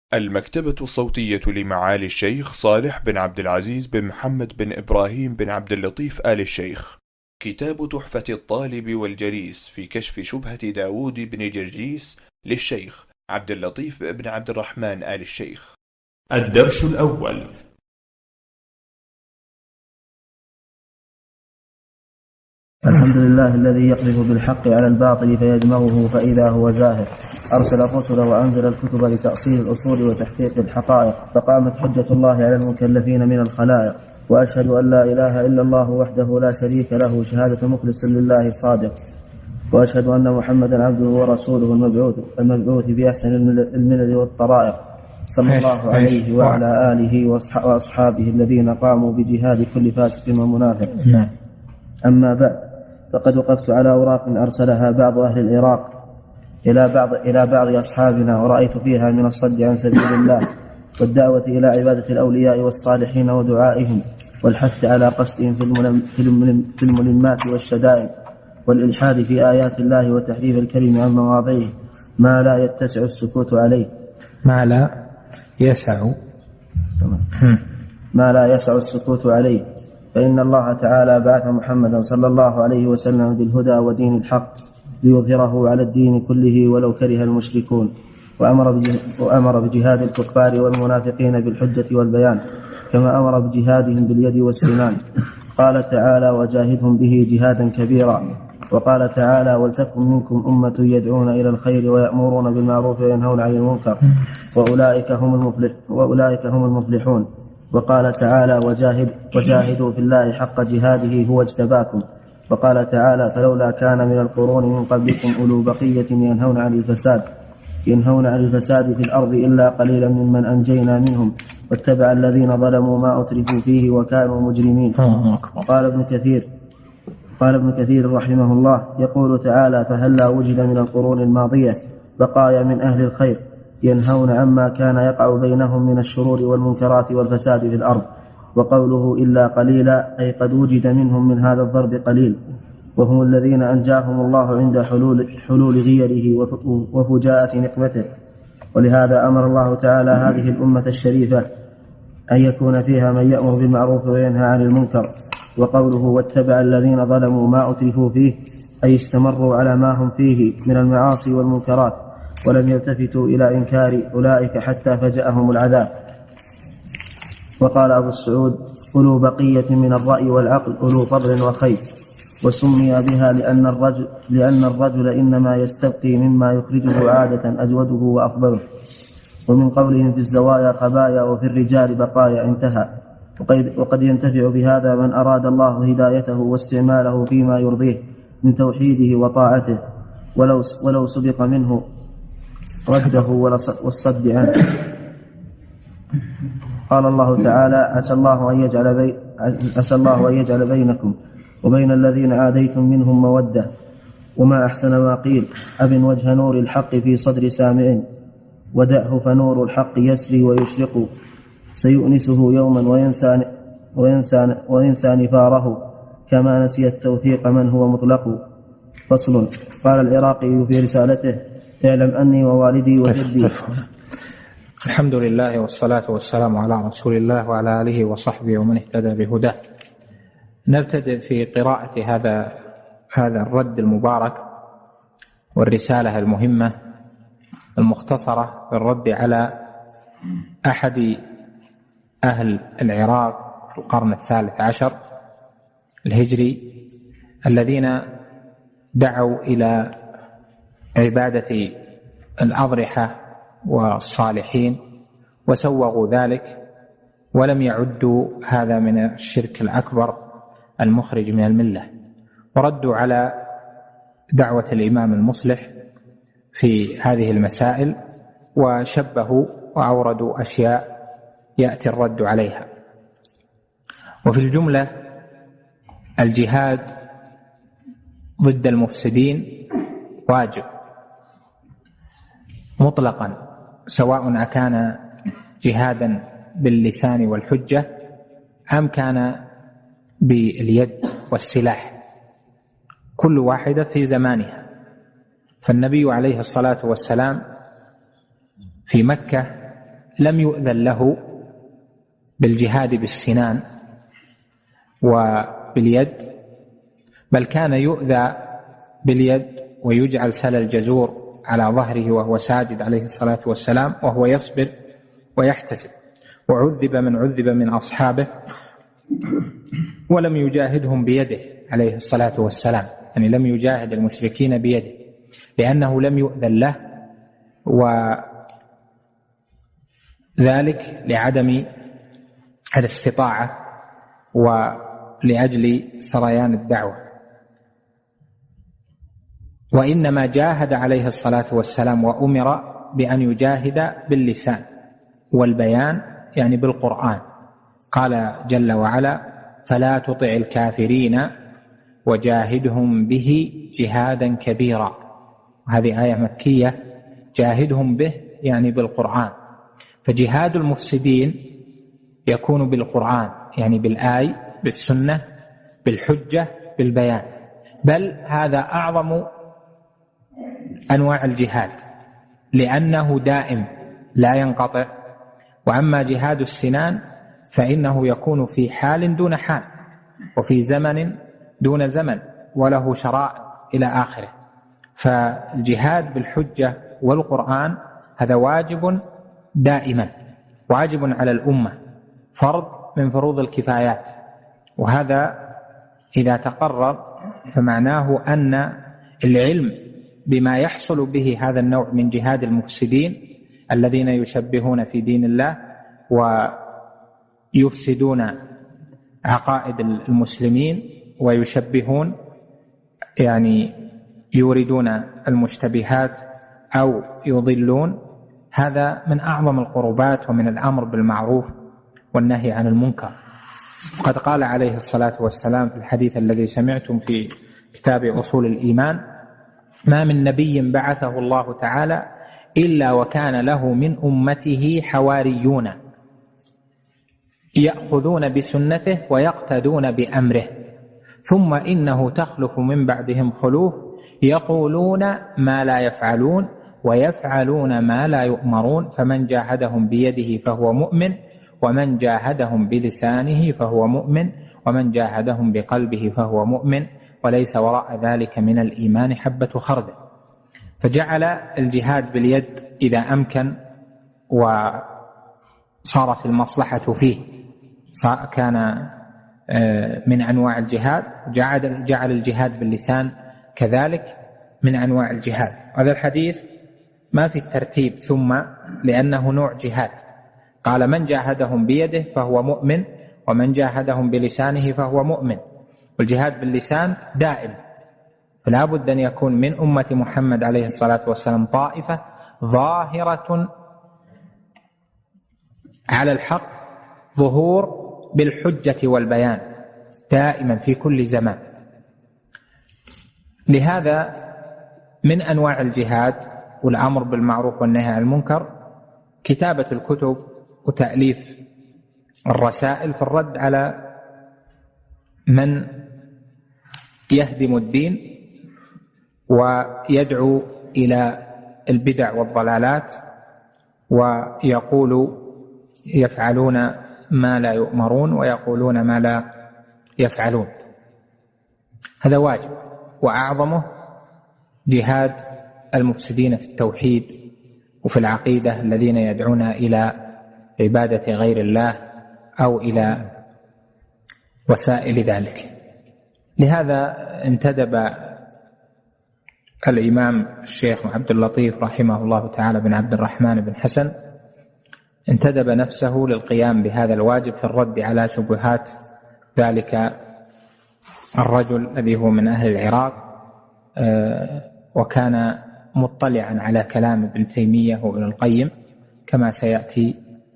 المكتبة الصوتية لمعالي الشيخ صالح بن عبد العزيز بن محمد بن إبراهيم بن عبد اللطيف آل الشيخ. كتاب تحفة الطالب والجليس في كشف شبهة داود بن جرجيس للشيخ عبد اللطيف بن عبد الرحمن آل الشيخ. الدرس الأول. الحمد لله الذي يقذف بالحق على الباطل فيدمغه فإذا هو زاهر. أرسل الرسل وأنزل الكتب لتأصيل الأصول وتحقيق الحقائق، فقامت حجة الله على المكلفين من الخلائق. وأشهد أن لا إله إلا الله وحده لا شريك له شهادة مخلص لله صادق. وأشهد أن محمدا عبده ورسوله المبعوث بأحسن الملل والطرائق، صلى الله عليه وعلى آله وأصحابه الذين قاموا بجهاد كل فاسق ومنافق. أما بعد، فقد وقفت على أوراق أرسلها بعض أهل العراق إلى بعض أصحابنا، ورأيت فيها من الصد عن سبيل الله والدعوة إلى عبادة الأولياء والصالحين ودعائهم، والحث على قصدهم في الملمات والشدائد، والإلحاد في آيات الله وتحريف الكلم عن مواضعه ما لا يتسع السكوت عليه ما لا يسع السكوت عليه. فإن الله تعالى بعث محمدا صلى الله عليه وسلم بالهدى ودين الحق ليظهره على الدين كله ولو كره المشركون، وأمر بجهاد الكفار والمنافقين بالحجة والبيان، كما أمر بجهادهم باليد والسنان. قال تعالى: وجاهدهم به جهادا كبيرا. وقال تعالى: ولتكن منكم أمة يدعون إلى الخير ويأمرون بالمعروف وينهون عن المنكر وأولئك هم المفلحون. وقال تعالى: وجاهدوا في الله حق جهاده هو اجتباكم. وقال تعالى: فلولا كان من القرون من قبلكم أولو بقية ينهون عن الفساد في الأرض إلا قليلا ممن أنجينا منهم واتبع الذين ظلموا ما أترفوا فيه وكانوا مجرمين. قال ابن كثير رحمه الله: يقول تعالى: فهلا وجد من القرون الماضية بقايا من أهل الخير ينهون عما كان يقع بينهم من الشرور والمنكرات والفساد في الأرض. وقوله إلا قليلا أي قد وجد منهم من هذا الضرب قليل، وهم الذين أنجاهم الله عند حلول غيره وفجاءة نقمته. ولهذا أمر الله تعالى هذه الأمة الشريفة أن يكون فيها من يأمر بالمعروف وينهى عن المنكر. وقوله: واتبع الذين ظلموا ما أترفوا فيه أي استمروا على ما هم فيه من المعاصي والمنكرات، ولم يلتفتوا إلى إنكار أولئك حتى فجأهم العذاب. وقال أبو السعود: أولو بقية من الرأي والعقل أولو فضل وخير. وسمي بها لأن الرجل إنما يستبقي مما يخرجه عادة أجوده وأفضله. ومن قولهم في الزوايا خبايا وفي الرجال بقايا انتهى. وقد ينتفع بهذا من أراد الله هدايته واستعماله فيما يرضيه من توحيده وطاعته، ولو سبق منه رده والصد عنه. قال الله تعالى: عسى الله أن يجعل بينكم وبين الذين عاديتم منهم مودة. وما أحسن ما قيل: أبن وجه نور الحق في صدر سامع، ودعه فنور الحق يسري ويشرق، سيؤنسه يوما وينسى نفاره، كما نسي التوثيق من هو مطلق. فصل. قال العراقي في رسالته: اعلم أني ووالدي وجدي. الحمد لله والصلاة والسلام على رسول الله وعلى آله وصحبه ومن اهتدى بهداه. نبتدئ في قراءة هذا الرد المبارك والرسالة المهمة المختصرة في الرد على أحد أهل العراق في القرن 13 الهجري الذين دعوا إلى عبادة الأضرحة والصالحين وسوغوا ذلك، ولم يعدوا هذا من الشرك الأكبر المخرج من الملة، وردوا على دعوة الإمام المصلح في هذه المسائل، وشبهوا وأوردوا أشياء يأتي الرد عليها. وفي الجملة الجهاد ضد المفسدين واجب مطلقا، سواء أكان جهادا باللسان والحجة أم كان باليد والسلاح، كل واحدة في زمانها. فالنبي عليه الصلاة والسلام في مكة لم يؤذن له بالجهاد بالسنان وباليد، بل كان يؤذى باليد ويجعل سل الجزور على ظهره وهو ساجد عليه الصلاة والسلام وهو يصبر ويحتسب، وعذب من عذب من أصحابه ولم يجاهدهم بيده عليه الصلاة والسلام، يعني لم يجاهد المشركين بيده لأنه لم يؤذن له، وذلك لعدم الاستطاعة ولأجل سريان الدعوة. وإنما جاهد عليه الصلاة والسلام وأمر بأن يجاهد باللسان والبيان، يعني بالقرآن. قال جل وعلا: فلا تطع الكافرين وجاهدهم به جهادا كبيرا. هذه آية مكية، جاهدهم به يعني بالقرآن. فجهاد المفسدين يكون بالقرآن، يعني بالآي، بالسنة، بالحجة، بالبيان، بل هذا أعظم أنواع الجهاد لأنه دائم لا ينقطع. وأما جهاد السنان فإنه يكون في حال دون حال، وفي زمن دون زمن، وله شرائع إلى آخره. فالجهاد بالحجة والقرآن هذا واجب دائما، واجب على الأمة، فرض من فروض الكفايات. وهذا إذا تقرر فمعناه أن العلم بما يحصل به هذا النوع من جهاد المفسدين الذين يشبهون في دين الله ويفسدون عقائد المسلمين ويشبهون، يعني يوردون المشتبهات أو يضلون، هذا من أعظم القربات ومن الأمر بالمعروف والنهي عن المنكر. وقد قال عليه الصلاة والسلام في الحديث الذي سمعتم في كتاب أصول الإيمان: ما من نبي بعثه الله تعالى إلا وكان له من أمته حواريون يأخذون بسنته ويقتدون بأمره، ثم إنه تخلف من بعدهم خلوف يقولون ما لا يفعلون ويفعلون ما لا يؤمرون، فمن جاهدهم بيده فهو مؤمن، ومن جاهدهم بلسانه فهو مؤمن، ومن جاهدهم بقلبه فهو مؤمن، وليس وراء ذلك من الإيمان حبة خردل. فجعل الجهاد باليد إذا أمكن وصارت المصلحة فيه كان من أنواع الجهاد، جعل الجهاد باللسان كذلك من أنواع الجهاد. هذا الحديث ما في الترتيب ثم، لأنه نوع جهاد. قال: من جاهدهم بيده فهو مؤمن، ومن جاهدهم بلسانه فهو مؤمن. والجهاد باللسان دائم، فلا بد أن يكون من أمة محمد عليه الصلاة والسلام طائفة ظاهرة على الحق، ظهور بالحجة والبيان دائما في كل زمان. لهذا من أنواع الجهاد والأمر بالمعروف والنهي عن المنكر كتابة الكتب وتأليف الرسائل في الرد على من يهدم الدين ويدعو إلى البدع والضلالات ويقول يفعلون ما لا يؤمرون ويقولون ما لا يفعلون. هذا واجب، وأعظمه جهاد المفسدين في التوحيد وفي العقيدة الذين يدعون إلى عبادة غير الله أو إلى وسائل ذلك. لهذا انتدب الإمام الشيخ عبد اللطيف رحمه الله تعالى بن عبد الرحمن بن حسن، انتدب نفسه للقيام بهذا الواجب في الرد على شبهات ذلك الرجل الذي هو من أهل العراق، وكان مطلعا على كلام ابن تيمية وابن القيم كما سيأتي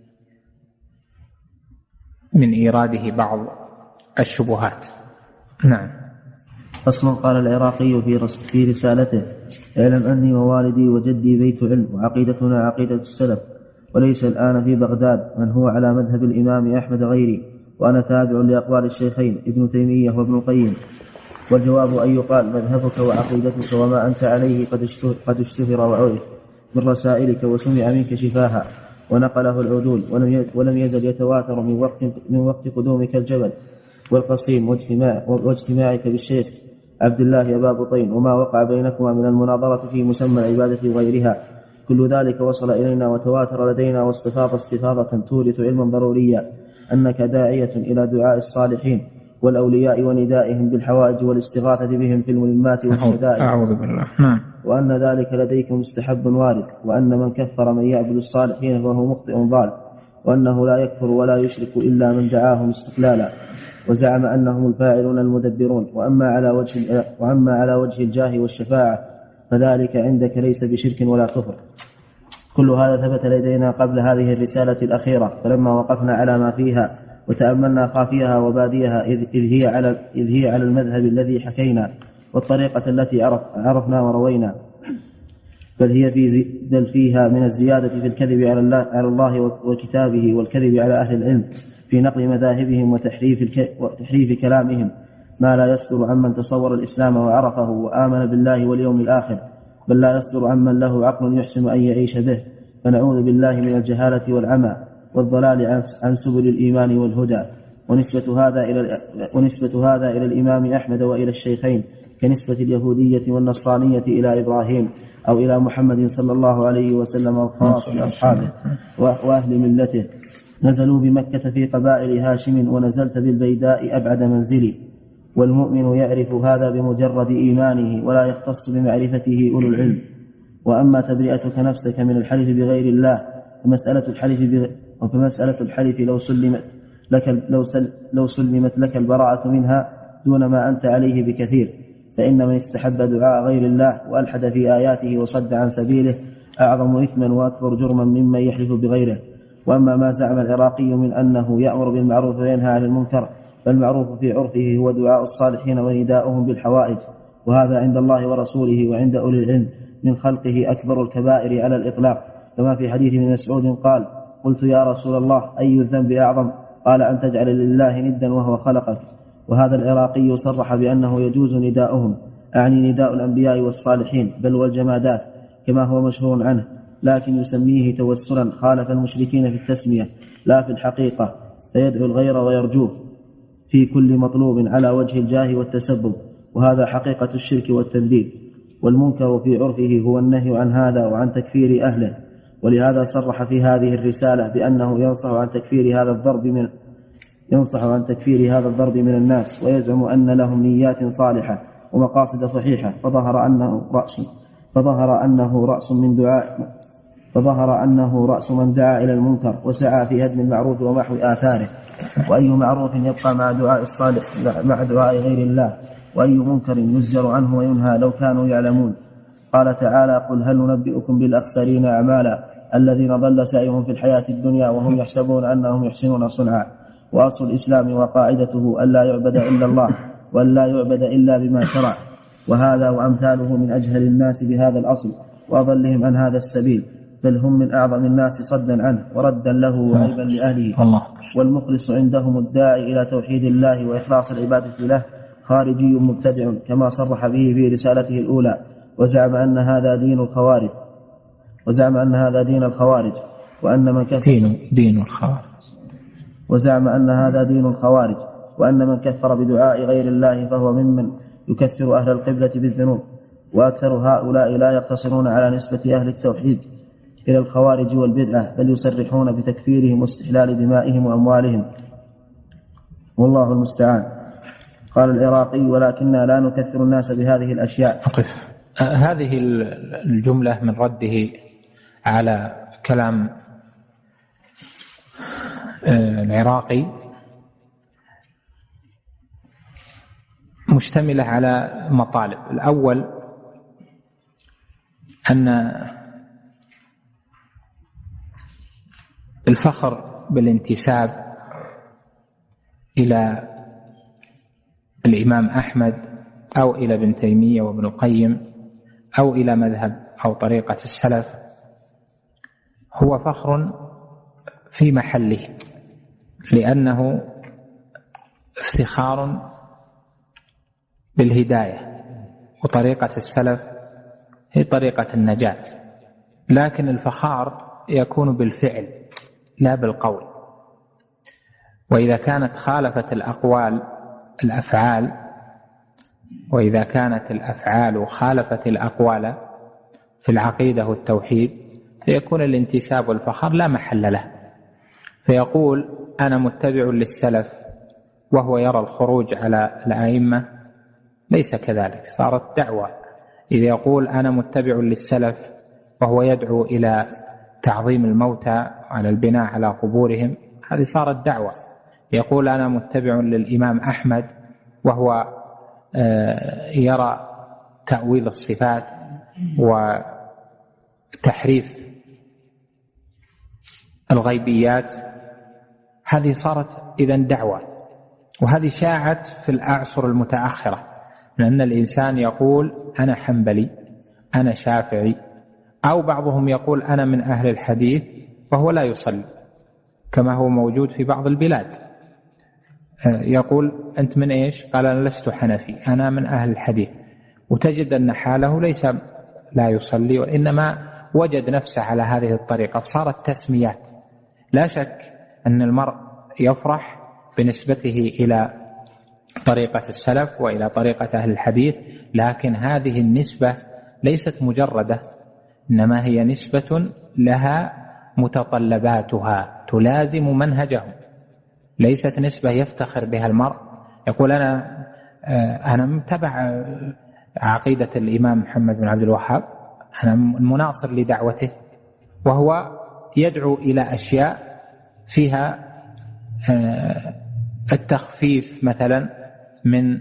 من إيراده بعض الشبهات. نعم. فصل. قال العراقي في رسالته: اعلم أني ووالدي وجدي بيت علم، وعقيدتنا عقيدة السلف، وليس الآن في بغداد من هو على مذهب الإمام أحمد غيري، وأنا تابع لأقوال الشيخين ابن تيمية وابن القيم. والجواب أن يقال: مذهبك وعقيدتك وما أنت عليه قد اشتهر وعرف من رسائلك وسمع منك شفاها، ونقله العدول، ولم يزل يتواتر من وقت قدومك الجبل والقصيم واجتماعك بالشيخ عبد الله أبا بطين، وما وقع بينكما من المناظرة في مسمى العبادة وغيرها. كل ذلك وصل إلينا وتواتر لدينا واستفاض استفاضة تورث علما ضروريا أنك داعية إلى دعاء الصالحين والأولياء وندائهم بالحوائج والاستغاثة بهم في الملمات والشدائد. أعوذ بالله. وأن ذلك لديك مستحب وارد، وأن من كفر من يعبد الصالحين فهو مخطئ ضال، وأنه لا يكفر ولا يشرك إلا من دعاهم استقلالا، وزعم أنهم الفاعلون المدبرون. وأما على وجه الجاه والشفاعة فذلك عندك ليس بشرك ولا كفر. كل هذا ثبت لدينا قبل هذه الرسالة الأخيرة، فلما وقفنا على ما فيها وتأملنا خافيها وباديها إذ هي على المذهب الذي حكينا والطريقة التي عرفنا وروينا، بل فيها من الزيادة في الكذب على الله وكتابه، والكذب على أهل العلم في نقل مذاهبهم وتحريف كلامهم، ما لا يصدر عمن تصور الإسلام وعرفه وآمن بالله واليوم الآخر، بل لا يصدر عمن له عقل يحسن أن يعيش به. فنعوذ بالله من الجهالة والعمى والضلال عن سبل الإيمان والهدى. ونسبة هذا إلى الإمام أحمد وإلى الشيخين كنسبة اليهودية والنصرانية إلى إبراهيم أو إلى محمد صلى الله عليه وسلم وخاص أصحابه وأهل ملته. نزلوا بمكة في قبائل هاشم، ونزلت بالبيداء أبعد منزلي. والمؤمن يعرف هذا بمجرد إيمانه، ولا يختص بمعرفته أولو العلم. وأما تبرئتك نفسك من الحلف بغير الله فمسألة الحلف لو سلمت لك البراءة منها دون ما أنت عليه بكثير، فإن من استحب دعاء غير الله وألحد في آياته وصد عن سبيله أعظم إثما وأكبر جرما ممن يحلف بغيره. وأما ما زعم العراقي من أنه يأمر بالمعروف وينهى عن المنكر، فالمعروف في عرفه هو دعاء الصالحين ونداؤهم بالحوائج، وهذا عند الله ورسوله وعند أولي العلم من خلقه أكبر الكبائر على الإطلاق، كما في حديث ابن مسعود قال: قلت يا رسول الله أي الذنب أعظم؟ قال: أن تجعل لله ندا وهو خلقك. وهذا العراقي صرح بأنه يجوز نداؤهم، أعني نداء الأنبياء والصالحين بل والجمادات كما هو مشهور عنه، لكن يسميه توسلا، خالف المشركين في التسمية لا في الحقيقة، فيدعو الغير ويرجوه في كل مطلوب على وجه الجاه والتسبب، وهذا حقيقة الشرك والتنديد. والمنكر في عرفه هو النهي عن هذا وعن تكفير أهله، ولهذا صرح في هذه الرسالة بأنه ينصح عن تكفير هذا الضرب من الناس، ويزعم أن لهم نيات صالحة ومقاصد صحيحة، فظهر أنه رأس من دعا إلى المنكر وسعى في هدم المعروف ومحو آثاره. وأي معروف يبقى مع دعاء الصالح مع دعاء غير الله، وأي منكر يزجر عنه وينهى لو كانوا يعلمون. قال تعالى: قل هل ننبئكم بالأخسرين أعمالا الذين ضل سعيهم في الحياة الدنيا وهم يحسبون أنهم يحسنون صنعا. وأصل الإسلام وقاعدته ألا يعبد إلا الله وأن لا يعبد إلا بما شرع، وهذا وأمثاله من أجهل الناس بهذا الأصل وأضلهم عن هذا السبيل، بل هم من أعظم الناس صدا عنه وردا له وعيبا لأهله. والمخلص عندهم الداعي إلى توحيد الله وإخلاص العبادة له خارجي مبتدع، كما صرح به في رسالته الأولى، وزعم أن هذا دين الخوارج، وأن من كفر وزعم أن هذا دين الخوارج، وأن من كفر بدعاء غير الله فهو ممن يكفر أهل القبلة بالذنوب. وأكثر هؤلاء لا يقتصرون على نسبة أهل التوحيد إلى الخوارج والبدعة، بل يصرحون بتكفيرهم واستحلال دمائهم وأموالهم، والله المستعان. قال العراقي: ولكننا لا نكفر الناس بهذه الأشياء. هذه الجملة من رده على كلام العراقي مشتملة على مطالب. الأول أن الفخر بالانتساب إلى الإمام أحمد أو إلى ابن تيمية وابن القيم أو إلى مذهب أو طريقة السلف هو فخر في محله، لأنه افتخار بالهداية، وطريقة السلف هي طريقة النجاة. لكن الفخار يكون بالفعل لا بالقول. وإذا كانت خالفت الأفعال وإذا كانت الأفعال خالفت الأقوال في العقيدة والتوحيد فيكون الانتساب والفخر لا محل له، فيقول أنا متبع للسلف وهو يرى الخروج على الأئمة، ليس كذلك، صارت دعوة. إذا يقول أنا متبع للسلف وهو يدعو إلى تعظيم الموتى على البناء على قبورهم، هذه صارت دعوة. يقول أنا متبع للإمام أحمد وهو يرى تأويل الصفات وتحريف الغيبيات، هذه صارت إذن دعوة. وهذه شاعت في الأعصر المتأخرة، لأن الإنسان يقول أنا حنبلي، أنا شافعي، أو بعضهم يقول أنا من أهل الحديث وهو لا يصلي، كما هو موجود في بعض البلاد. يقول أنت من إيش؟ قال أنا لست حنفي، أنا من أهل الحديث، وتجد أن حاله ليس لا يصلي، وإنما وجد نفسه على هذه الطريقة، فصارت تسميات. لا شك أن المرء يفرح بنسبته إلى طريقة السلف وإلى طريقة أهل الحديث، لكن هذه النسبة ليست مجردة، إنما هي نسبة لها متطلباتها تلازم منهجهم، ليست نسبة يفتخر بها المرء يقول أنا متبع عقيدة الإمام محمد بن عبد الوهاب، أنا مناصر لدعوته، وهو يدعو إلى أشياء فيها التخفيف مثلا من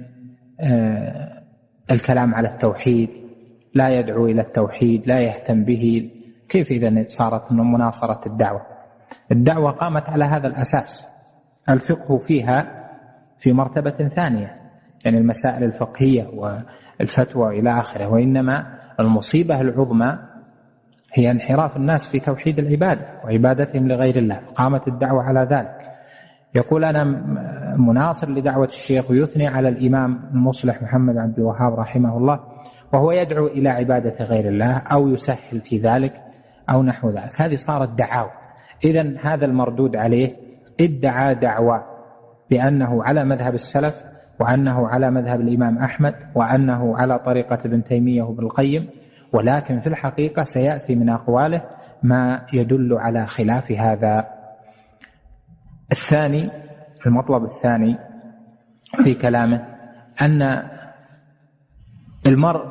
الكلام على التوحيد، لا يدعو إلى التوحيد، لا يهتم به. كيف إذن صارت مناصرة الدعوة؟ الدعوة قامت على هذا الأساس، الفقه فيها في مرتبة ثانية، يعني المسائل الفقهية والفتوى إلى آخره، وإنما المصيبة العظمى هي انحراف الناس في توحيد العبادة وعبادتهم لغير الله، قامت الدعوة على ذلك. يقول أنا مناصر لدعوة الشيخ ويثني على الإمام المصلح محمد عبد الوهاب رحمه الله، وهو يدعو إلى عبادة غير الله أو يسهل في ذلك أو نحو ذلك، هذه صارت دعاوى. إذن هذا المردود عليه ادعى دعوة بأنه على مذهب السلف، وأنه على مذهب الإمام أحمد، وأنه على طريقة ابن تيمية وابن القيم، ولكن في الحقيقة سيأتي من أقواله ما يدل على خلاف هذا. الثاني، المطلب الثاني في كلامه أن المرء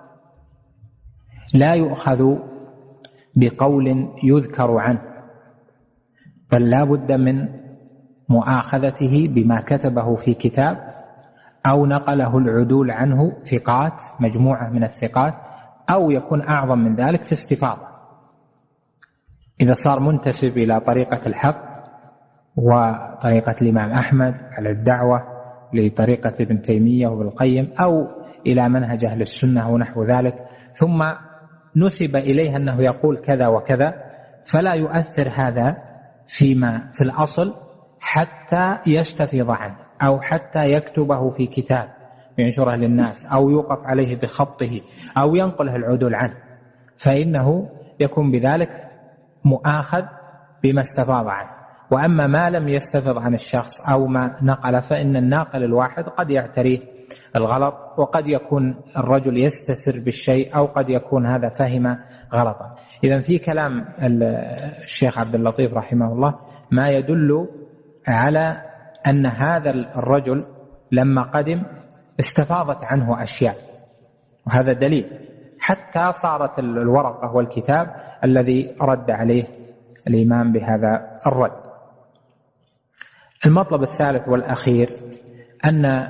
لا يؤخذ بقول يذكر عنه، بل لا بد من مؤاخذته بما كتبه في كتاب أو نقله العدول عنه ثقات، مجموعة من الثقات، أو يكون أعظم من ذلك في استفاضة. إذا صار منتسب إلى طريقة الحق وطريقة الإمام أحمد على الدعوة، لطريقة ابن تيمية وابن القيم، أو إلى منهج أهل السنة ونحو ذلك، ثم نسب إليه أنه يقول كذا وكذا، فلا يؤثر هذا فيما في الأصل حتى يستفيض عنه، أو حتى يكتبه في كتاب ينشره للناس، أو يوقف عليه بخطه، أو ينقله العدول عنه، فإنه يكون بذلك مؤاخذ بما استفاض عنه. وأما ما لم يستفض عن الشخص أو ما نقل، فإن الناقل الواحد قد يعتريه الغلط، وقد يكون الرجل يستسر بالشيء، أو قد يكون هذا فهم غلطا. إذن في كلام الشيخ عبد اللطيف رحمه الله ما يدل على أن هذا الرجل لما قدم استفاضت عنه أشياء، وهذا دليل، حتى صارت الورقة والكتاب الذي رد عليه الإمام بهذا الرد. المطلب الثالث والأخير أن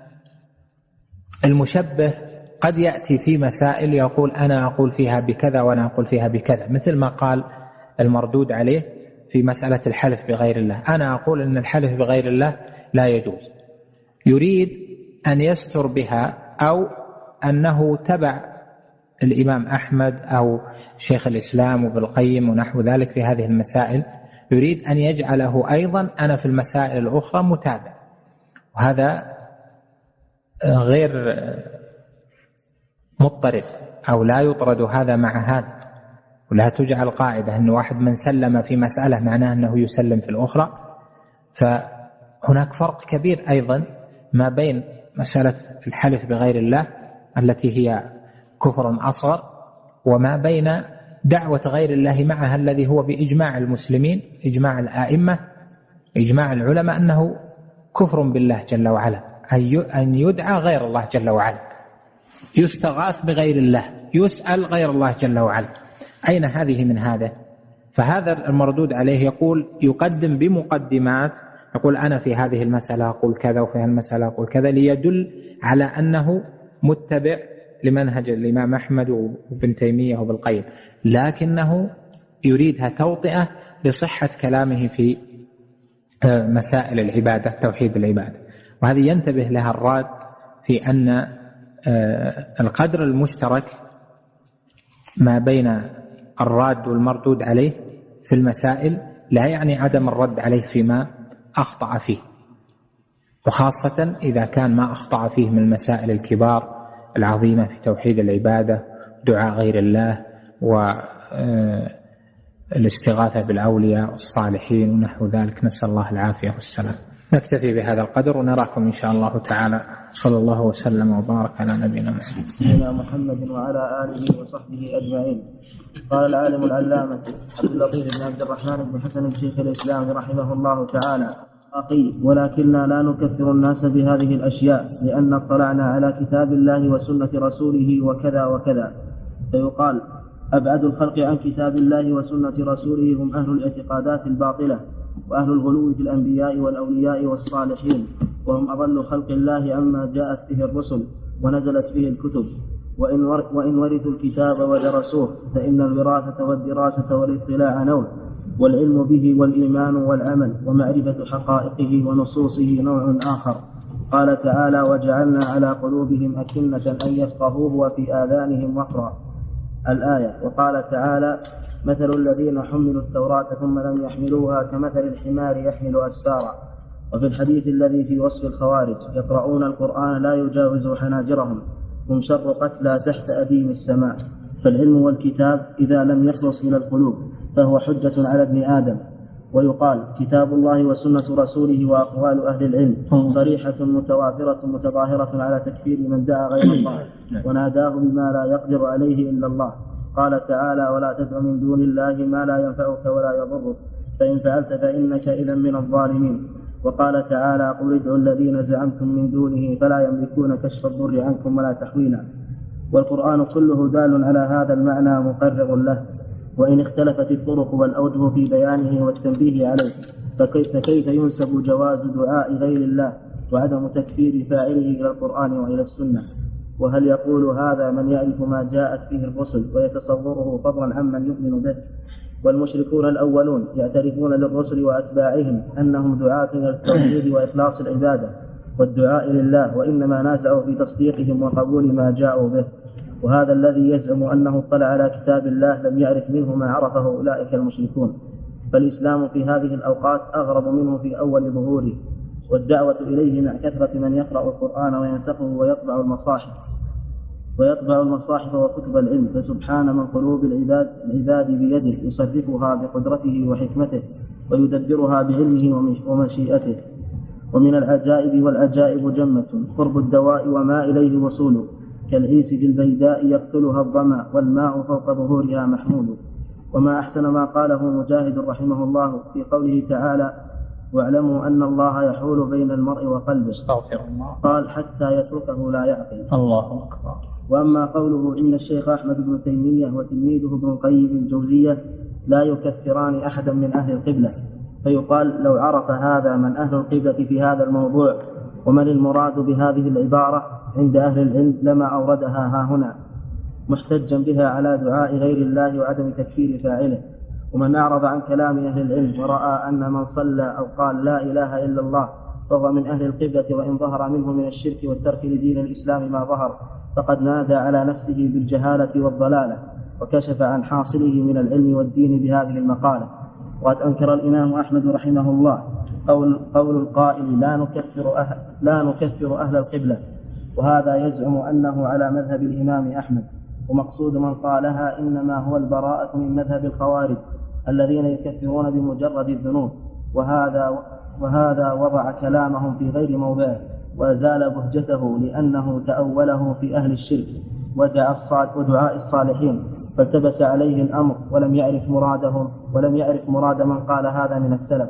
المشبه قد يأتي في مسائل يقول أنا أقول فيها بكذا وأنا أقول فيها بكذا، مثل ما قال المردود عليه في مسألة الحلف بغير الله، أنا أقول أن الحلف بغير الله لا يجوز، يريد أن يستر بها، أو أنه تبع الإمام أحمد أو شيخ الإسلام وابن القيم ونحو ذلك في هذه المسائل، يريد أن يجعله أيضا أنا في المسائل الأخرى متابع، وهذا غير مضطرد، أو لا يطرد هذا مع هذا، ولا تجعل قاعدة أن واحد من سلم في مسألة معناه أنه يسلم في الأخرى. فهناك فرق كبير أيضا ما بين مسألة الحلف بغير الله التي هي كفر أصغر، وما بين دعوة غير الله معها الذي هو بإجماع المسلمين، إجماع الآئمة، إجماع العلماء أنه كفر بالله جل وعلا، أن يدعى غير الله جل وعلا، يستغاث بغير الله، يسأل غير الله جل وعلا. أين هذه من هذا؟ فهذا المردود عليه يقول يقدم بمقدمات، يقول أنا في هذه المسألة أقول كذا وفي هذه المسألة أقول كذا، ليدل على أنه متبع لمنهج الإمام أحمد وابن تيمية وابن القيم، لكنه يريدها توطئة لصحة كلامه في مسائل العبادة، توحيد العبادة. وهذه ينتبه لها الراد في أن القدر المشترك ما بين الراد والمردود عليه في المسائل لا يعني عدم الرد عليه فيما أخطأ فيه، وخاصة إذا كان ما أخطأ فيه من المسائل الكبار العظيمة في توحيد العبادة، دعاء غير الله، والاستغاثة بالأولياء والصالحين ونحو ذلك، نسأل الله العافية والسلام. نكتفي بهذا القدر ونراكم إن شاء الله تعالى. صلى الله وسلم وبارك على نبينا محمد وعلى آله وصحبه أجمعين. قال العالم العلامة عبد اللطيف بن عبد الرحمن بن حسن شيخ الإسلام رحمه الله تعالى: ولكننا لا نكفر الناس بهذه الأشياء لأن اطلعنا على كتاب الله وسنة رسوله وكذا وكذا. فيقال: أبعد الخلق عن كتاب الله وسنة رسوله هم أهل الاعتقادات الباطلة وأهل الغلو في الأنبياء والأولياء والصالحين، وهم أضل خلق الله عما جاءت به الرسل ونزلت به الكتب. وإن ورثوا الكتاب ودرسوه فإن الوراثة والدراسة والاطلاع نوع، والعلم به والإيمان والعمل ومعرفة حقائقه ونصوصه نوع آخر. قال تعالى: وجعلنا على قلوبهم أكنة أن يفقهوه وفي آذانهم وقرا، الآية. وقال تعالى: مثل الذين حملوا التوراة ثم لم يحملوها كمثل الحمار يحمل أسفارا. وفي الحديث الذي في وصف الخوارج: يقرؤون القرآن لا يجاوز حناجرهم، هم شر قتلى تحت أديم السماء. فالعلم والكتاب إذا لم يخلص إلى القلوب فهو حجة على ابن آدم. ويقال: كتاب الله وسنة رسوله وأقوال أهل العلم صريحة متوافرة متظاهرة على تكفير من دعا غير الله وناداه بما لا يقدر عليه إلا الله. قال تعالى: ولا تدع من دون الله ما لا ينفعك ولا يضرك، فإن فعلت فإنك إذا من الظالمين. وقال تعالى: قل ادعوا الذين زعمتم من دونه فلا يملكون كشف الضر عنكم ولا تحويلا. والقرآن كله دال على هذا المعنى مقرر له، وإن اختلفت الطرق والأوجه في بيانه والتنبيه عليه فكيف ينسب جواز دعاء غير الله وعدم تكفير فاعله إلى القرآن وإلى السنة؟ وهل يقول هذا من يعرف ما جاءت فيه الرسل ويتصوره فضلا عمن يؤمن به؟ والمشركون الأولون يعترفون للرسل وأتباعهم أنهم دعاة إلى التوحيد وإخلاص العبادة والدعاء لله، وإنما نازعوا في تصديقهم وقبول ما جاءوا به. وهذا الذي يزعم أنه اطلع على كتاب الله لم يعرف منه ما عرفه أولئك المشركون. فالإسلام في هذه الأوقات أغرب منه في أول ظهوره، والدعوة إليه مع كثرة من يقرأ القرآن وينسخه ويطبع المصاحف وكتب العلم. فسبحان من قلوب العباد بيده يصرفها بقدرته وحكمته ويدبرها بعلمه ومشيئته. ومن العجائب والعجائب جمة قرب الدواء وما إليه وصوله، كالعيس بالبيداء يقتلها الظما والماء فوق ظهورها محمول. وما أحسن ما قاله مجاهد رحمه الله في قوله تعالى: واعلموا أن الله يحول بين المرء وقلبه، قال: حتى يتركه لا يعقل. الله أكبر. وأما قوله إن الشيخ أحمد بن تيمية وتلميذه ابن القيم الجوزية لا يكفران أحدا من أهل القبلة، فيقال: لو عرف هذا من أهل القبلة في هذا الموضوع ومن المراد بهذه العبارة عند أهل العلم لما أوردها ها هنا محتجا بها على دعاء غير الله وعدم تكفير فاعله. ومن أعرض عن كلام أهل العلم ورأى أن من صلى أو قال لا إله إلا الله فهو من أهل القبلة، وإن ظهر منه من الشرك والترك لدين الإسلام ما ظهر، فقد نادى على نفسه بالجهالة والضلالة وكشف عن حاصله من العلم والدين بهذه المقالة. وقد أنكر الإمام أحمد رحمه الله قول القائل: لا نكفر أهل القبلة، وهذا يزعم أنه على مذهب الإمام أحمد، ومقصود من قالها إنما هو البراءة من مذهب الخوارج الذين يكفرون بمجرد الذنوب، وهذا وضع كلامهم في غير موضعه وأزال بهجته، لأنه تأوله في أهل الشرك ودعاء الصالحين، فالتبس عليه الأمر ولم يعرف مراد من قال هذا من السلف.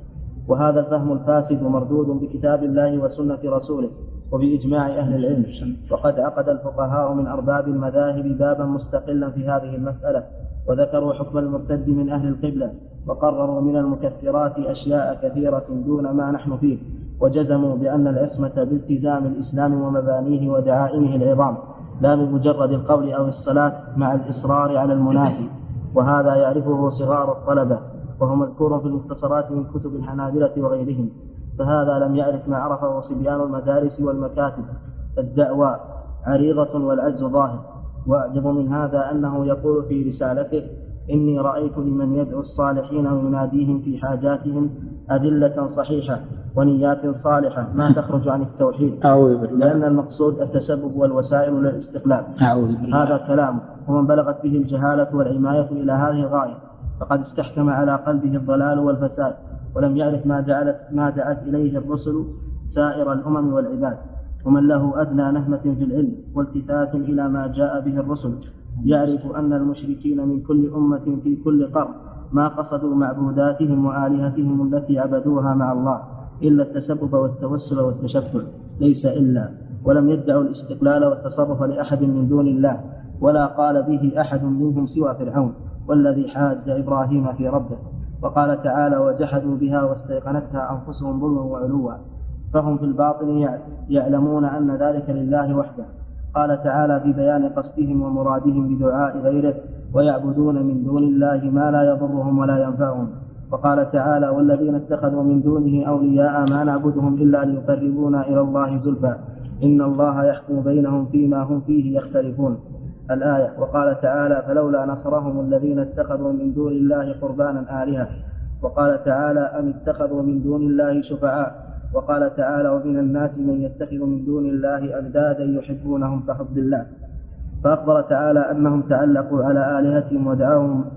وهذا الفهم الفاسد مردود بكتاب الله وسنة رسوله وبإجماع أهل العلم. وقد عقد الفقهاء من أرباب المذاهب بابا مستقلا في هذه المسألة، وذكروا حكم المرتد من أهل القبلة، وقرروا من المكفرات أشياء كثيرة دون ما نحن فيه، وجزموا بأن العصمة بالتزام الإسلام ومبانيه ودعائمه العظام، لا بمجرد القول أو الصلاة مع الإصرار على المنافي. وهذا يعرفه صغار الطلبة، وهو مذكور في المختصرات من كتب الحنابلة وغيرهم، فهذا لم يعرف ما عرفه صبيان المدارس والمكاتب. الدعوى عريضة والعجز ظاهر. وأعجب من هذا أنه يقول في رسالته: إني رأيت لمن يدعو الصالحين ويناديهم في حاجاتهم أدلة صحيحة ونيات صالحة ما تخرج عن التوحيد، لأن المقصود التسبب والوسائل للاستقلال. هذا كلام، ومن بلغت به الجهالة والعماية إلى هذه الغاية فقد استحكم على قلبه الضلال والفساد، ولم يعرف ما دعت إليه الرسل سائر الأمم والعباد. ومن له أدنى نهمة في العلم والتفات إلى ما جاء به الرسل يعرف أن المشركين من كل أمة في كل قرن ما قصدوا معبوداتهم وآلهتهم التي عبدوها مع الله إلا التسبب والتوسل والتشفع، ليس إلا، ولم يدعوا الاستقلال والتصرف لأحد من دون الله، ولا قال به أحد منهم سوى فرعون والذي حاج إبراهيم في ربه. وقال تعالى: وجحدوا بها واستيقنتها أنفسهم ظلما وعلوا، فهم في الباطن يعلمون أن ذلك لله وحده. قال تعالى في بيان قصدهم ومرادهم بدعاء غيره: ويعبدون من دون الله ما لا يضرهم ولا ينفعهم. وقال تعالى: والذين اتخذوا من دونه أولياء ما نعبدهم إلا ليقربونا إلى الله زلفى إن الله يحكم بينهم فيما هم فيه يختلفون. الآية. وقال تعالى: فلولا نصرهم الذين اتخذوا من دون الله قربانا آلهة. وقال تعالى: أم اتخذوا من دون الله شفعاء. وقال تعالى: ومن الناس من يتخذ من دون الله أندادا يحبونهم كحب الله. فأخبر تعالى أنهم تعلقوا على آلهتهم ودعوهم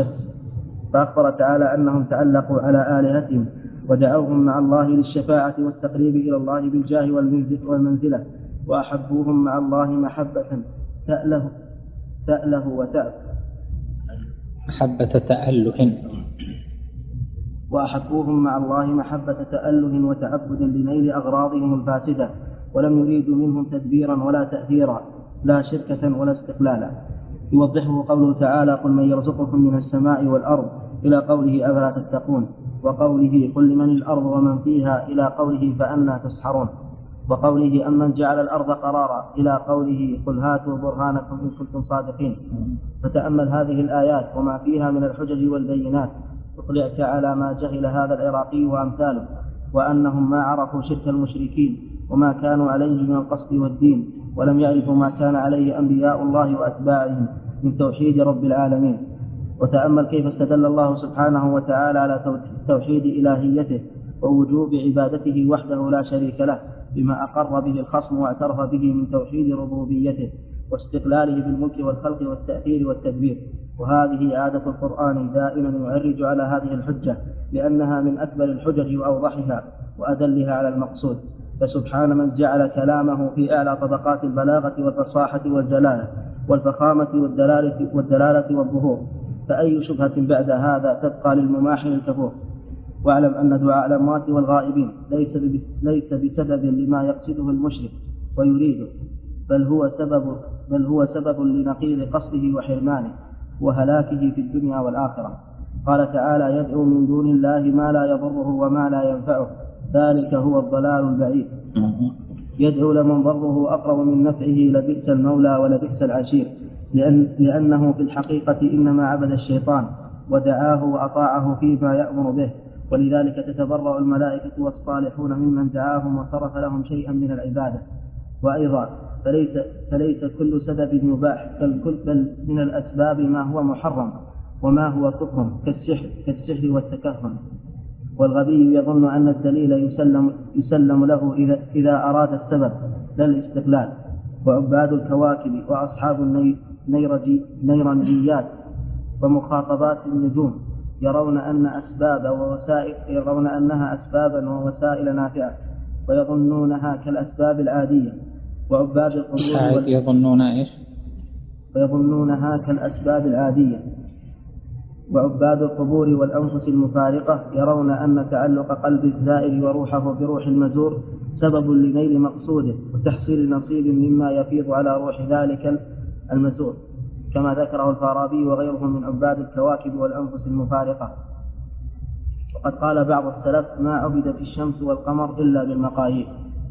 مع الله للشفاعة والتقريب إلى الله بالجاه والمنزلة، وأحبوهم مع الله محبة تأله وتأب، وأحبوهم مع الله محبة تأله وتعبد لنيل أغراضهم الفاسدة، ولم يريدوا منهم تدبيرا ولا تأثيرا، لا شركة ولا استقلالا. يوضحه قوله تعالى: قل من يرزقكم من السماء والأرض، إلى قوله: أفلا تتقون، وقوله: قل لمن الأرض ومن فيها، إلى قوله: فأنى تسحرون، وقوله: أمن جعل الأرض قرارا، إلى قوله: قل هاتوا برهانكم إن كنتم صادقين. فتأمل هذه الآيات وما فيها من الحجج والبينات، اطلعت على ما جهل هذا العراقي وأمثاله، وأنهم ما عرفوا شرك المشركين وما كانوا عليه من القصد والدين، ولم يعرفوا ما كان عليه أنبياء الله وأتباعهم من توحيد رب العالمين. وتأمل كيف استدل الله سبحانه وتعالى على توحيد إلهيته ووجوب عبادته وحده لا شريك له بما أقر به الخصم واعترف به من توحيد ربوبيته واستقلاله بالملك والخلق والتأثير والتدبير. وهذه عادة القرآن دائما يعرج على هذه الحجة، لأنها من أكبر الحجج وأوضحها وأدلها على المقصود. فسبحان من جعل كلامه في أعلى طبقات البلاغة والفصاحة والجلالة والفخامة والدلالة والظهور، فأي شبهة بعد هذا تبقى للمماحل الكفور. واعلم أن دعاء الأموات والغائبين ليس بسبب لما يقصده المشرك ويريده، بل هو سبب لنقيض قصده وحرمانه وهلاكه في الدنيا والآخرة. قال تعالى: يدعو من دون الله ما لا يضره وما لا ينفعه، ذلك هو الضلال البعيد. يدعو لمن ضره أقرب من نفعه، لبئس المولى ولبئس العشير، لأنه في الحقيقة إنما عبد الشيطان ودعاه وأطاعه فيما يأمر به، ولذلك تتبرأ الملائكة والصالحون ممن دعاهم وصرف لهم شيئا من العبادة. وأيضا فليس كل سبب مباح، بل من الأسباب ما هو محرم وما هو كفر كالسحر والتكهن. والغبي يظن أن الدليل يسلم له إذا أراد السبب لا الاستقلال. وعباد الكواكب نيرنجيات ومخاطبات النجوم يرون أنها أسبابا ووسائل نافعة ويظنونها كالأسباب العادية، وعباد القبور ويظنونها كالأسباب العادية، وعباد القبور والأنفس المفارقة يرون أن تعلق قلب الزائر وروحه بروح المزور سبب لنيل مقصوده وتحصيل نصيب مما يفيض على روح ذلك المزور، كما ذكره الفارابي وغيرهم من عباد الكواكب والأنفس المفارقة. وقد قال بعض السلف: ما عبدت الشمس والقمر إلا بالمقاييس.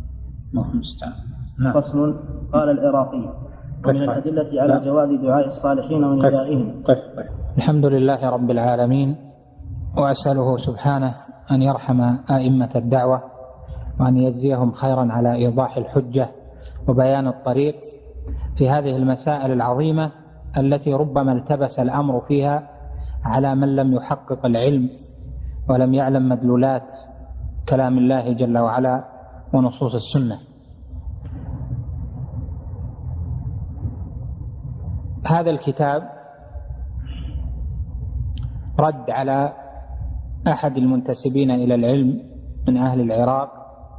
فصل. قال العراقي: ومن الأدلة على جواز دعاء الصالحين وندائهم. الحمد لله رب العالمين، وأسأله سبحانه أن يرحم أئمة الدعوة وأن يجزيهم خيرا على إيضاح الحجة وبيان الطريق في هذه المسائل العظيمة التي ربما التبس الأمر فيها على من لم يحقق العلم ولم يعلم مدلولات كلام الله جل وعلا ونصوص السنة. هذا الكتاب رد على أحد المنتسبين إلى العلم من أهل العراق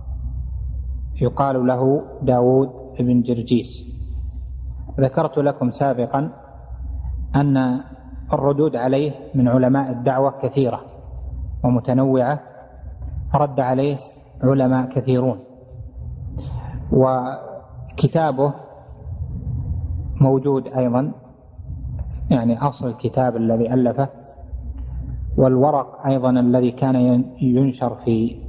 يقال له داود بن جرجيس. ذكرت لكم سابقا أن الردود عليه من علماء الدعوة كثيرة ومتنوعة، رد عليه علماء كثيرون، وكتابه موجود أيضا، يعني أصل الكتاب الذي ألفه، والورق أيضا الذي كان ينشر في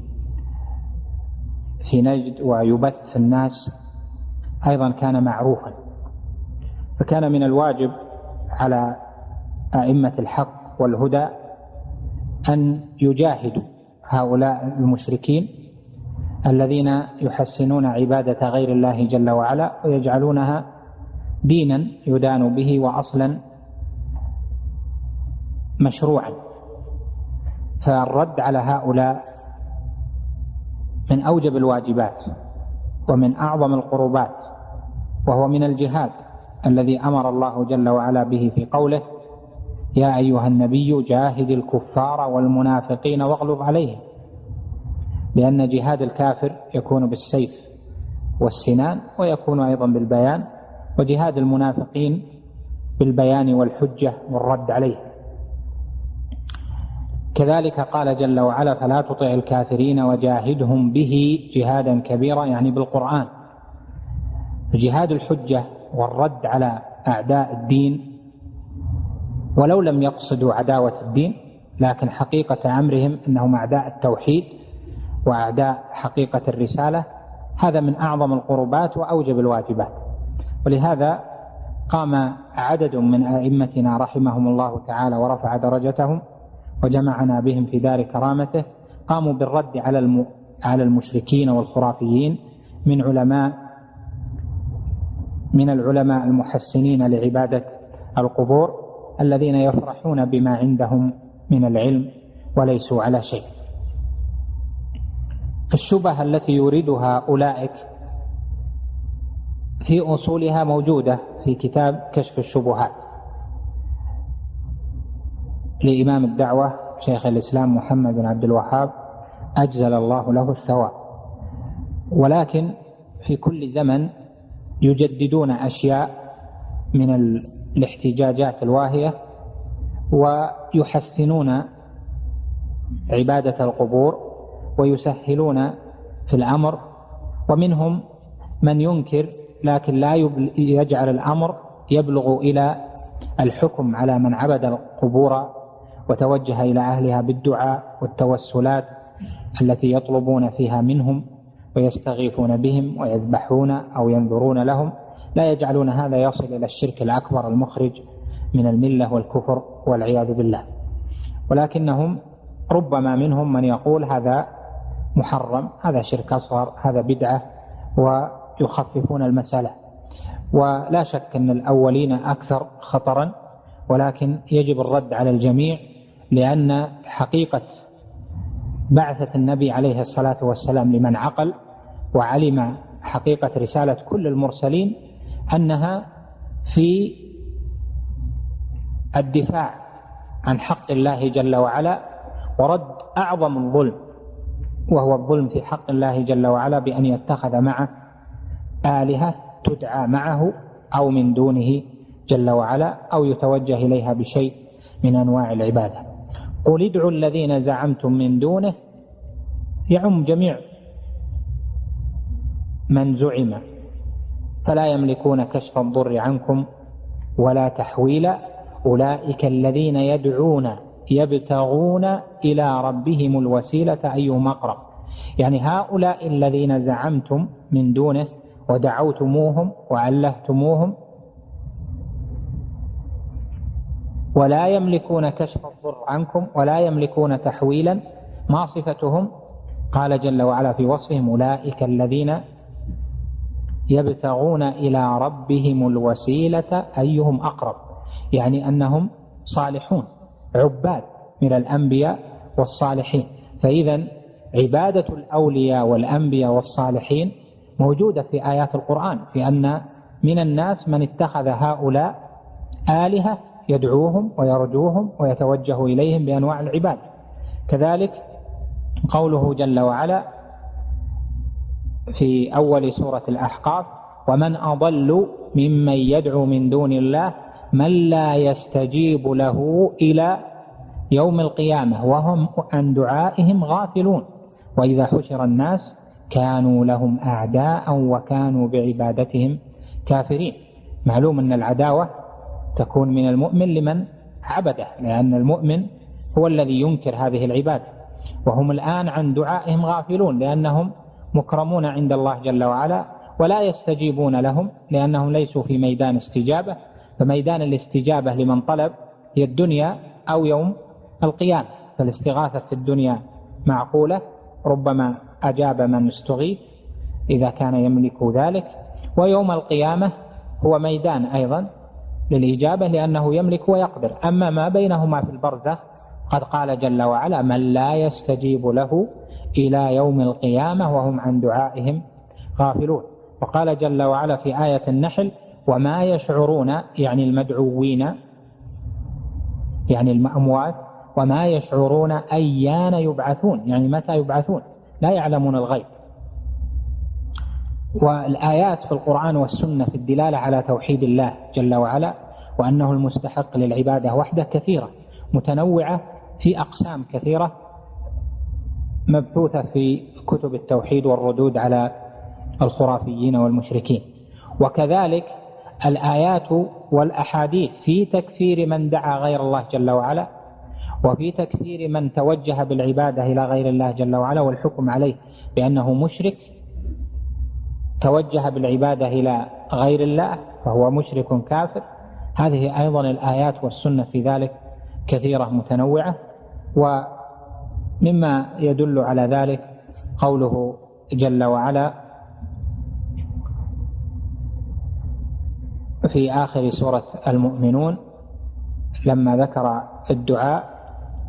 نجد ويبث في الناس أيضا كان معروفا. فكان من الواجب على أئمة الحق والهدى أن يجاهدوا هؤلاء المشركين الذين يحسنون عبادة غير الله جل وعلا ويجعلونها دينا يدان به وأصلا مشروعا. فالرد على هؤلاء من أوجب الواجبات ومن أعظم القربات، وهو من الجهاد الذي أمر الله جل وعلا به في قوله: يا أيها النبي جاهد الكفار والمنافقين واغلظ عليهم. لأن جهاد الكافر يكون بالسيف والسنان ويكون أيضا بالبيان، وجهاد المنافقين بالبيان والحجة والرد عليهم. كذلك قال جل وعلا: فلا تطع الكافرين وجاهدهم به جهادا كبيرا، يعني بالقرآن. جهاد الحجة والرد على أعداء الدين ولو لم يقصدوا عداوة الدين، لكن حقيقة أمرهم أنهم أعداء التوحيد وأعداء حقيقة الرسالة، هذا من أعظم القربات وأوجب الواجبات. ولهذا قام عدد من أئمتنا رحمهم الله تعالى ورفع درجتهم وجمعنا بهم في دار كرامته، قاموا بالرد على المشركين والخرافيين من العلماء المحسنين لعبادة القبور الذين يفرحون بما عندهم من العلم وليسوا على شيء. الشبهة التي يريدها أولئك في أصولها موجودة في كتاب كشف الشبهات لإمام الدعوة شيخ الإسلام محمد بن عبد الوهاب أجزل الله له الثواب. ولكن في كل زمن يجددون أشياء من الاحتجاجات الواهية ويحسنون عبادة القبور ويسهلون في الأمر، ومنهم من ينكر لكن لا يجعل الأمر يبلغ إلى الحكم على من عبد القبور وتوجه إلى أهلها بالدعاء والتوسلات التي يطلبون فيها منهم ويستغيثون بهم ويذبحون أو ينذرون لهم، لا يجعلون هذا يصل إلى الشرك الأكبر المخرج من الملة والكفر والعياذ بالله. ولكنهم ربما منهم من يقول هذا محرم، هذا شرك أصغر، هذا بدعة، ويخففون المسألة. ولا شك أن الأولين أكثر خطرا، ولكن يجب الرد على الجميع، لأن حقيقة بعثة النبي عليه الصلاة والسلام لمن عقل وعلم حقيقة رسالة كل المرسلين أنها في الدفاع عن حق الله جل وعلا ورد أعظم الظلم، وهو الظلم في حق الله جل وعلا بأن يتخذ معه آلهة تدعى معه أو من دونه جل وعلا، أو يتوجه إليها بشيء من أنواع العبادة. قل ادعوا الذين زعمتم من دونه يعم جميع من زعم، فلا يملكون كشف الضر عنكم ولا تحويلا، أولئك الذين يدعون يبتغون إلى ربهم الوسيلة أيهم أقرب. يعني هؤلاء الذين زعمتم من دونه ودعوتموهم وألهتموهم ولا يملكون كشف الضر عنكم ولا يملكون تحويلا، ما صفتهم؟ قال جل وعلا في وصفهم: أولئك الذين يبتغون إلى ربهم الوسيلة أيهم أقرب، يعني أنهم صالحون عباد من الأنبياء والصالحين. فإذا عبادة الأولياء والأنبياء والصالحين موجودة في آيات القرآن، في أن من الناس من اتخذ هؤلاء آلهة يدعوهم ويرجوهم ويتوجه إليهم بأنواع العبادة. كذلك قوله جل وعلا في أول سورة الأحقاف: ومن أضل ممن يدعو من دون الله من لا يستجيب له إلى يوم القيامة وهم عن دعائهم غافلون وإذا حشر الناس كانوا لهم أعداء وكانوا بعبادتهم كافرين. معلوم أن العداوة تكون من المؤمن لمن عبده، لأن المؤمن هو الذي ينكر هذه العبادة، وهم الآن عن دعائهم غافلون لأنهم مكرمون عند الله جل وعلا ولا يستجيبون لهم لأنهم ليسوا في ميدان استجابة. فميدان الاستجابة لمن طلب هي الدنيا أو يوم القيامة، فالاستغاثة في الدنيا معقولة، ربما أجاب من استغيث إذا كان يملك ذلك، ويوم القيامة هو ميدان أيضا للإجابة لأنه يملك ويقدر. أما ما بينهما في البرزخ قد قال جل وعلا: من لا يستجيب له إلى يوم القيامة وهم عن دعائهم غافلون. وقال جل وعلا في آية النحل: وما يشعرون، يعني المدعوين يعني الأموات، وما يشعرون أيان يبعثون، يعني متى يبعثون، لا يعلمون الغيب. والآيات في القرآن والسنة في الدلالة على توحيد الله جل وعلا وأنه المستحق للعبادة وحده كثيرة متنوعة في أقسام كثيرة مبثوثة في كتب التوحيد والردود على الخرافيين والمشركين. وكذلك الآيات والأحاديث في تكفير من دعا غير الله جل وعلا، وفي تكفير من توجه بالعبادة إلى غير الله جل وعلا والحكم عليه بأنه مشرك، توجه بالعبادة إلى غير الله فهو مشرك كافر. هذه أيضا الآيات والسنة في ذلك كثيرة متنوعة. ومما يدل على ذلك قوله جل وعلا في آخر سورة المؤمنون لما ذكر الدعاء: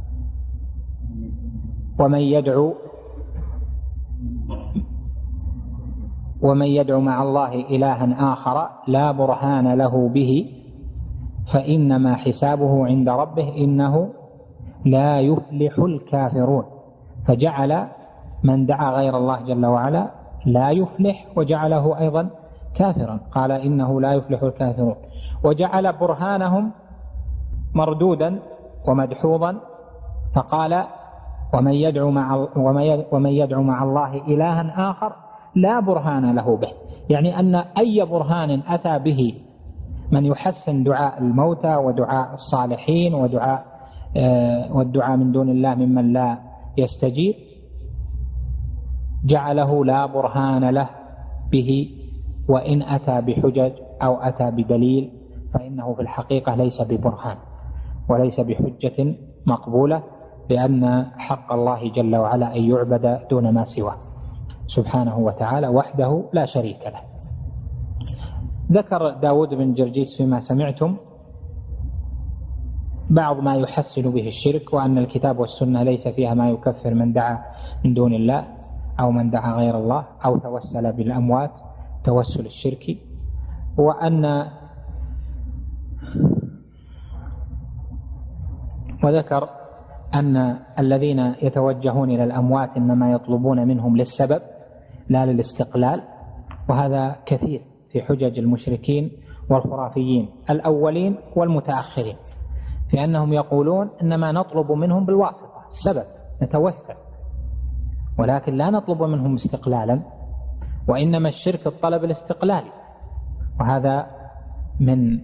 ومن يدعو مع الله إلها آخر لا برهان له به فإنما حسابه عند ربه إنه لا يفلح الكافرون. فجعل من دعا غير الله جل وعلا لا يفلح وجعله أيضا كافرا، قال إنه لا يفلح الكافرون، وجعل برهانهم مردودا ومدحوظا فقال: ومن يدعو مع الله إلها آخر لا برهان له به، يعني أن أي برهان أتى به من يحسن دعاء الموتى ودعاء الصالحين والدعاء من دون الله ممن لا يستجيب جعله لا برهان له به، وإن أتى بحجج أو أتى بدليل فإنه في الحقيقة ليس ببرهان وليس بحجة مقبولة، لأن حق الله جل وعلا أن يعبد دون ما سواه سبحانه وتعالى وحده لا شريك له. ذكر داود بن جرجيس فيما سمعتم بعض ما يحسن به الشرك، وأن الكتاب والسنة ليس فيها ما يكفر من دعا من دون الله أو من دعا غير الله أو توسل بالأموات توسل الشركي، وأن وذكر أن الذين يتوجهون إلى الأموات إنما يطلبون منهم للسبب لا للاستقلال، وهذا كثير في حجج المشركين والخرافيين الأولين والمتأخرين، في أنهم يقولون إنما نطلب منهم بالواسطة السبب نتوسل، ولكن لا نطلب منهم استقلالا، وإنما الشرك الطلب الاستقلالي، وهذا من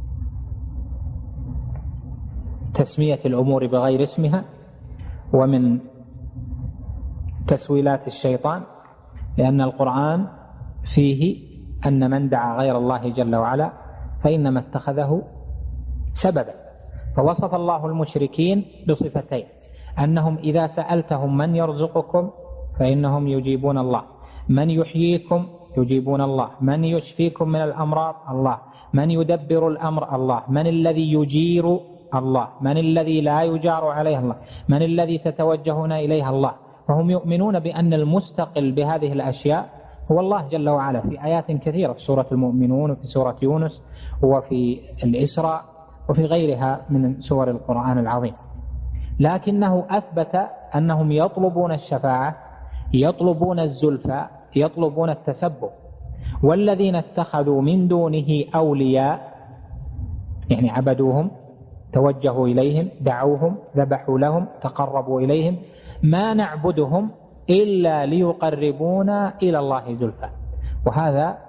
تسمية الأمور بغير اسمها ومن تسويلات الشيطان، لأن القرآن فيه أن من دعا غير الله جل وعلا فإنما اتخذه سببا. فوصف الله المشركين بصفتين: أنهم إذا سألتهم من يرزقكم فإنهم يجيبون الله، من يحييكم يجيبون الله، من يشفيكم من الأمراض الله، من يدبر الأمر الله، من الذي يجير الله، من الذي لا يجار عليه الله، من الذي تتوجهون إليه الله. فهم يؤمنون بأن المستقل بهذه الأشياء هو الله جل وعلا في آيات كثيرة في سورة المؤمنون وفي سورة يونس وفي الإسراء وفي غيرها من سور القرآن العظيم. لكنه أثبت أنهم يطلبون الشفاعة، يطلبون الزلفى، يطلبون التسبب. والذين اتخذوا من دونه أولياء يعني عبدوهم، توجهوا إليهم، دعوهم، ذبحوا لهم، تقربوا إليهم، ما نعبدهم إلا ليقربونا إلى الله زلفى. وهذا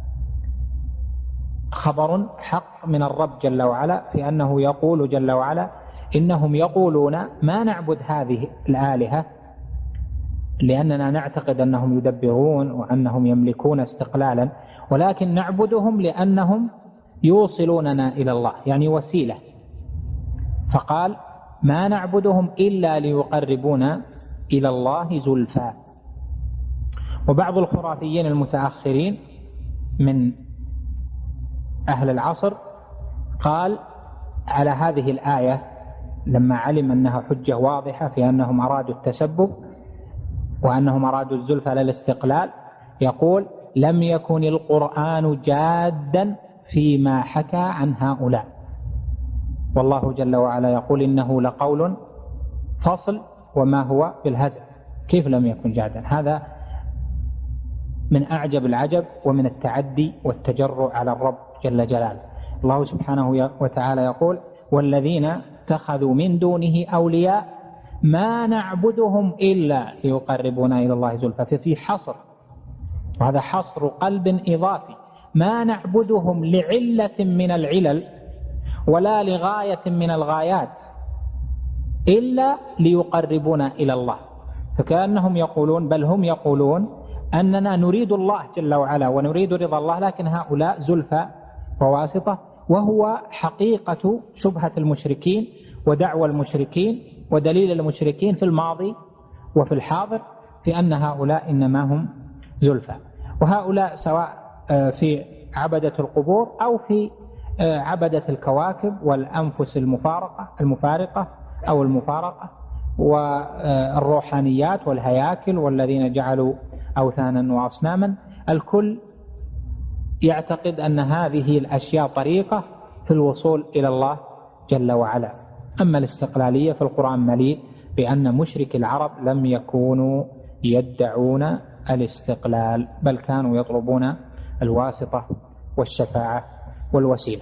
خبر حق من الرب جل وعلا في أنه يقول جل وعلا: إنهم يقولون ما نعبد هذه الآلهة لأننا نعتقد أنهم يدبرون وأنهم يملكون استقلالا، ولكن نعبدهم لأنهم يوصلوننا إلى الله، يعني وسيلة. فقال: ما نعبدهم إلا ليقربونا إلى الله زلفى. وبعض الخرافيين المتأخرين من أهل العصر قال على هذه الآية لما علم أنها حجة واضحة في أنهم أرادوا التسبب وأنهم أرادوا الزلفى للاستقلال، يقول: لم يكن القرآن جادا فيما حكى عن هؤلاء، والله جل وعلا يقول: إنه لقول فصل وما هو بالهزل. كيف لم يكن جادا؟ هذا من أعجب العجب ومن التعدي والتجرؤ على الرب جل جلاله. الله سبحانه وتعالى يقول: والذين اتخذوا من دونه أولياء ما نعبدهم إلا ليقربونا إلى الله زلفى. ففي حصر، وهذا حصر قلب إضافي، ما نعبدهم لعلة من العلل ولا لغاية من الغايات إلا ليقربونا إلى الله. فكأنهم يقولون، بل هم يقولون أننا نريد الله جل وعلا ونريد رضا الله، لكن هؤلاء زلفى وواسطة. وهو حقيقة شبهة المشركين ودعوى المشركين ودليل المشركين في الماضي وفي الحاضر في أن هؤلاء إنما هم زلفى. وهؤلاء سواء في عبدة القبور أو في عبدة الكواكب والأنفس المفارقة أو المفارقة والروحانيات والهياكل والذين جعلوا أوثانا وأصناما، الكل يعتقد أن هذه الأشياء طريقة في الوصول إلى الله جل وعلا. أما الاستقلالية فالقرآن مليء بأن مشرك العرب لم يكونوا يدعون الاستقلال، بل كانوا يطلبون الواسطة والشفاعة والوسيلة.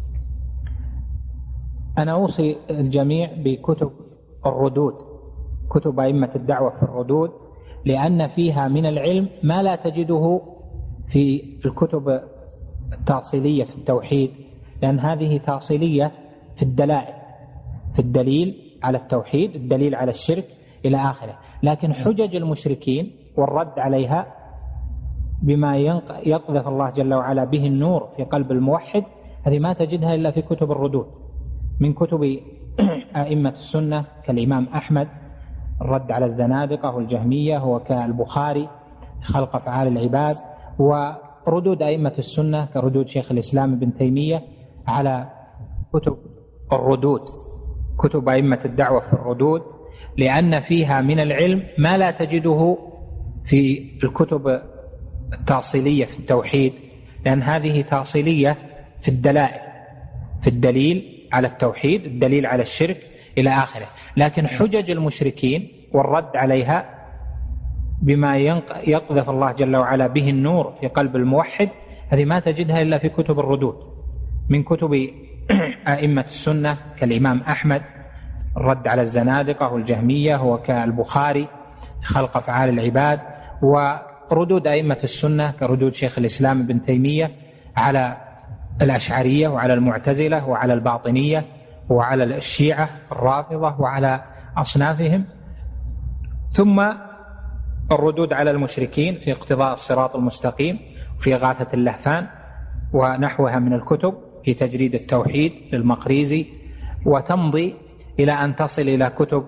أنا أوصي الجميع بكتب الردود، كتب أئمة الدعوة في الردود، لأن فيها من العلم ما لا تجده في الكتب التأصيلية في التوحيد، لأن هذه تأصيلية في الدلائل، في الدليل على التوحيد، الدليل على الشرك إلى آخره. لكن حجج المشركين والرد عليها بما يقذف الله جل وعلا به النور في قلب الموحد، هذه ما تجدها إلا في كتب الردود من كتب أئمة السنة كالإمام أحمد الرد على الزنادقة والجهمية، وكالبخاري خلق أفعال العباد، وردود أئمة السنة كردود شيخ الإسلام ابن تيمية على كتب الردود، كتب أئمة الدعوة في الردود، لأن فيها من العلم ما لا تجده في الكتب التأصيلية في التوحيد، لأن هذه تأصيلية في الدلائل، في الدليل على التوحيد، الدليل على الشرك إلى آخره. لكن حجج المشركين والرد عليها بما يقذف الله جل وعلا به النور في قلب الموحد، هذه ما تجدها إلا في كتب الردود من كتب أئمة السنة كالإمام أحمد الرد على الزنادقة والجهمية، وكالبخاري خلق أفعال العباد، وردود أئمة السنة كردود شيخ الإسلام ابن تيمية على الأشعرية وعلى المعتزلة وعلى الباطنية وعلى الشيعة الرافضة وعلى أصنافهم. ثم الردود على المشركين في اقتضاء الصراط المستقيم في إغاثة اللهفان ونحوها من الكتب في تجريد التوحيد للمقريزي، وتمضي إلى أن تصل إلى كتب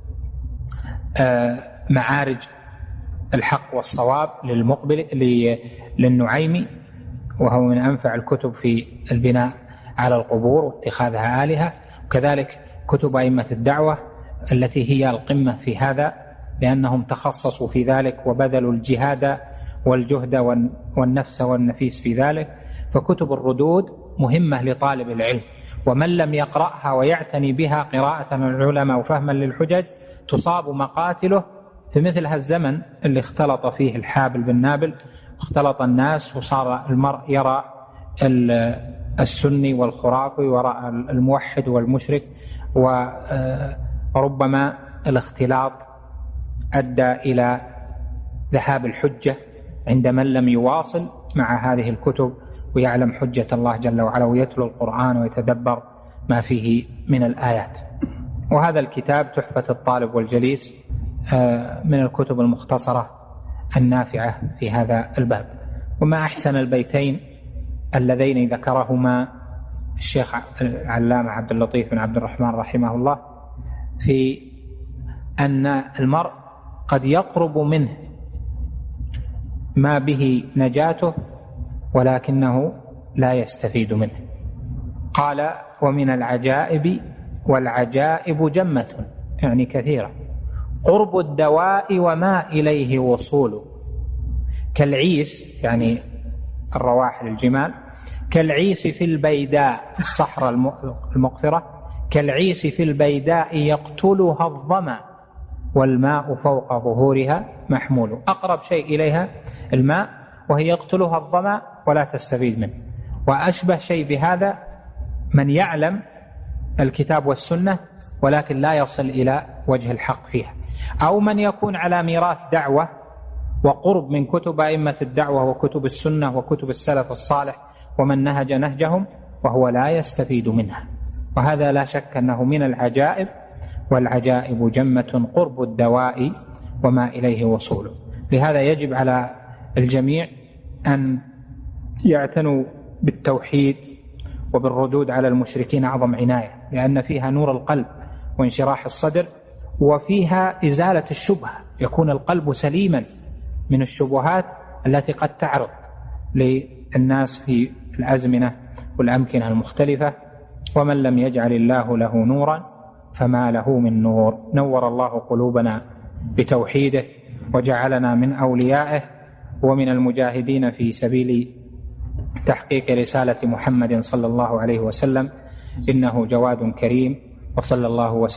معارج الحق والصواب للمقبل للنعيمي، وهو من أنفع الكتب في البناء على القبور واتخاذها آلهة. وكذلك كتب أئمة الدعوة التي هي القمة في هذا، لأنهم تخصصوا في ذلك وبذلوا الجهاد والجهد والنفس والنفيس في ذلك. فكتب الردود مهمة لطالب العلم، ومن لم يقرأها ويعتني بها قراءة العلماء وفهما للحجج تصاب مقاتله في مثل هالزمن اللي اختلط فيه الحابل بالنابل، اختلط الناس وصار المرء يرى السني والخرافي وراء الموحد والمشرك، وربما الاختلاط أدى إلى ذهاب الحجة عند من لم يواصل مع هذه الكتب ويعلم حجة الله جل وعلا ويتلو القرآن ويتدبر ما فيه من الآيات. وهذا الكتاب تحفة الطالب والجليس من الكتب المختصرة النافعة في هذا الباب. وما أحسن البيتين اللذين ذكرهما الشيخ العلامة عبد اللطيف بن عبد الرحمن رحمه الله في أن المرء قد يقرب منه ما به نجاته ولكنه لا يستفيد منه. قال: ومن العجائب، والعجائب جمة يعني كثيرة، قرب الدواء وما إليه وصول، كالعيس يعني الرواحل الجمال، كالعيس في البيداء الصحراء المقفرة، كالعيس في البيداء يقتلها الظمأ والماء فوق ظهورها محمول. أقرب شيء إليها الماء وهي يقتلها الظمأ ولا تستفيد منه. وأشبه شيء بهذا من يعلم الكتاب والسنة ولكن لا يصل إلى وجه الحق فيها، أو من يكون على ميراث دعوة وقرب من كتب أئمة الدعوة وكتب السنة وكتب السلف الصالح ومن نهج نهجهم وهو لا يستفيد منها. وهذا لا شك أنه من العجائب، والعجائب جمة قرب الدواء وما إليه وصوله. لهذا يجب على الجميع أن يعتنوا بالتوحيد وبالردود على المشركين أعظم عناية، لأن فيها نور القلب وانشراح الصدر، وفيها إزالة الشبهة، يكون القلب سليما من الشبهات التي قد تعرض للناس في الأزمنة والأمكنة المختلفة. ومن لم يجعل الله له نورا فما له من نور. نور الله قلوبنا بتوحيده وجعلنا من أوليائه ومن المجاهدين في سبيل تحقيق رسالة محمد صلى الله عليه وسلم، إنه جواد كريم. وصلى الله وسلم